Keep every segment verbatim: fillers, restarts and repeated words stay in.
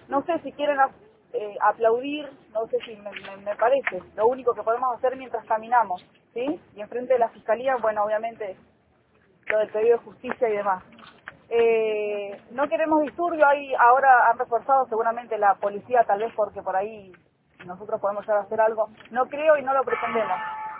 no sé si quieren eh, aplaudir, no sé si me, me, me parece, lo único que podemos hacer mientras caminamos, ¿sí? Y enfrente de la Fiscalía, bueno, obviamente, lo del pedido de justicia y demás. Eh, no queremos disturbio, hay, ahora han reforzado seguramente la policía, tal vez porque por ahí nosotros podemos llegar a hacer algo. No creo y no lo pretendemos.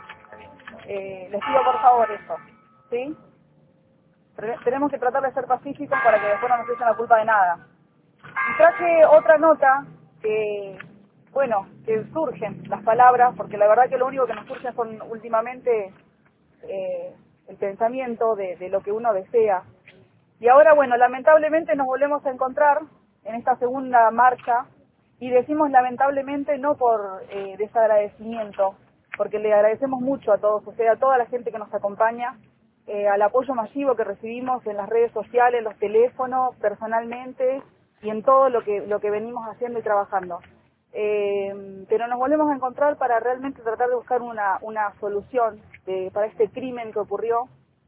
Eh, les pido por favor eso, ¿sí? Pero tenemos que tratar de ser pacíficos para que después no nos echen la culpa de nada. Y traje otra nota que, bueno, que surgen las palabras, porque la verdad que lo único que nos surge son últimamente eh, el pensamiento de, de lo que uno desea. Y ahora, bueno, lamentablemente nos volvemos a encontrar en esta segunda marcha, y decimos lamentablemente no por eh, desagradecimiento, porque le agradecemos mucho a todos ustedes, a toda la gente que nos acompaña, eh, al apoyo masivo que recibimos en las redes sociales, en los teléfonos, personalmente, y en todo lo que, lo que venimos haciendo y trabajando. Eh, pero nos volvemos a encontrar para realmente tratar de buscar una, una solución de, para este crimen que ocurrió,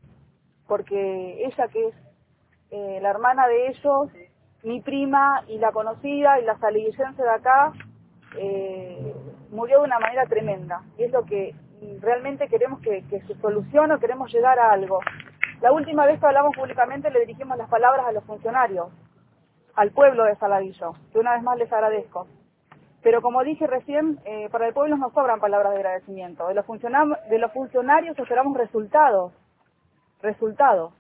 porque ella, que es eh, la hermana de ellos, mi prima y la conocida y la salillense de acá, eh, murió de una manera tremenda. Y es lo que realmente queremos que, que se solucione, o queremos llegar a algo. La última vez que hablamos públicamente le dirigimos las palabras a los funcionarios, al pueblo de Saladillo, que una vez más les agradezco. Pero como dije recién, eh, para el pueblo nos sobran palabras de agradecimiento. De los, de los funcionarios esperamos resultados, resultados.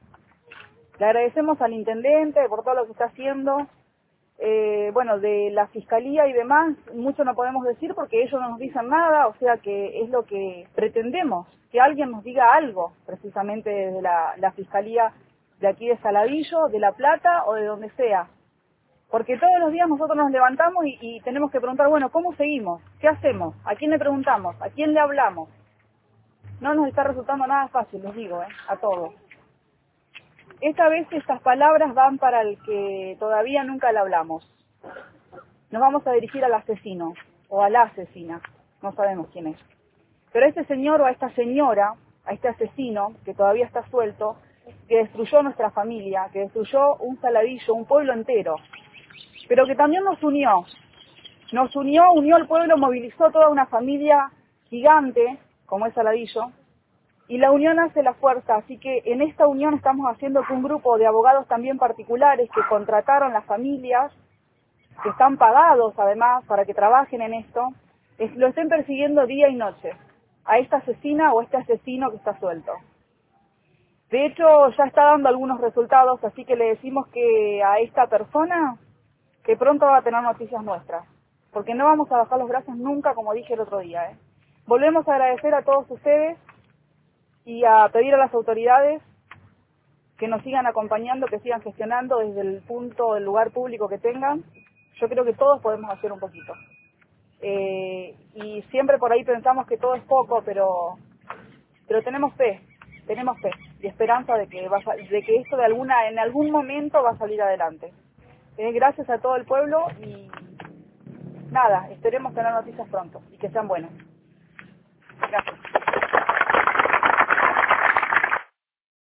Le agradecemos al intendente por todo lo que está haciendo. Eh, bueno, de la fiscalía y demás, mucho no podemos decir porque ellos no nos dicen nada, o sea que es lo que pretendemos, que alguien nos diga algo, precisamente desde la, la fiscalía de aquí de Saladillo, de La Plata o de donde sea. Porque todos los días nosotros nos levantamos y, y tenemos que preguntar, bueno, ¿cómo seguimos? ¿Qué hacemos? ¿A quién le preguntamos? ¿A quién le hablamos? No nos está resultando nada fácil, les digo, ¿eh? A todos. Esta vez estas palabras van para el que todavía nunca le hablamos. Nos vamos a dirigir al asesino, o a la asesina, no sabemos quién es. Pero a este señor o a esta señora, a este asesino, que todavía está suelto, que destruyó nuestra familia, que destruyó un Saladillo, un pueblo entero, pero que también nos unió. Nos unió, unió al pueblo, movilizó toda una familia gigante, como es Saladillo, y la unión hace la fuerza, así que en esta unión estamos haciendo que un grupo de abogados también particulares que contrataron las familias, que están pagados además para que trabajen en esto, es, lo estén persiguiendo día y noche, a esta asesina o este asesino que está suelto. De hecho, ya está dando algunos resultados, así que le decimos que a esta persona, que pronto va a tener noticias nuestras, porque no vamos a bajar los brazos nunca, como dije el otro día, ¿eh? Volvemos a agradecer a todos ustedes y a pedir a las autoridades que nos sigan acompañando, que sigan gestionando desde el punto, el lugar público que tengan. Yo creo que todos podemos hacer un poquito. Eh, y siempre por ahí pensamos que todo es poco, pero pero tenemos fe, tenemos fe y esperanza de que va a, de que esto de alguna en algún momento va a salir adelante. Eh, gracias a todo el pueblo y nada, esperemos tener noticias pronto y que sean buenas. Gracias.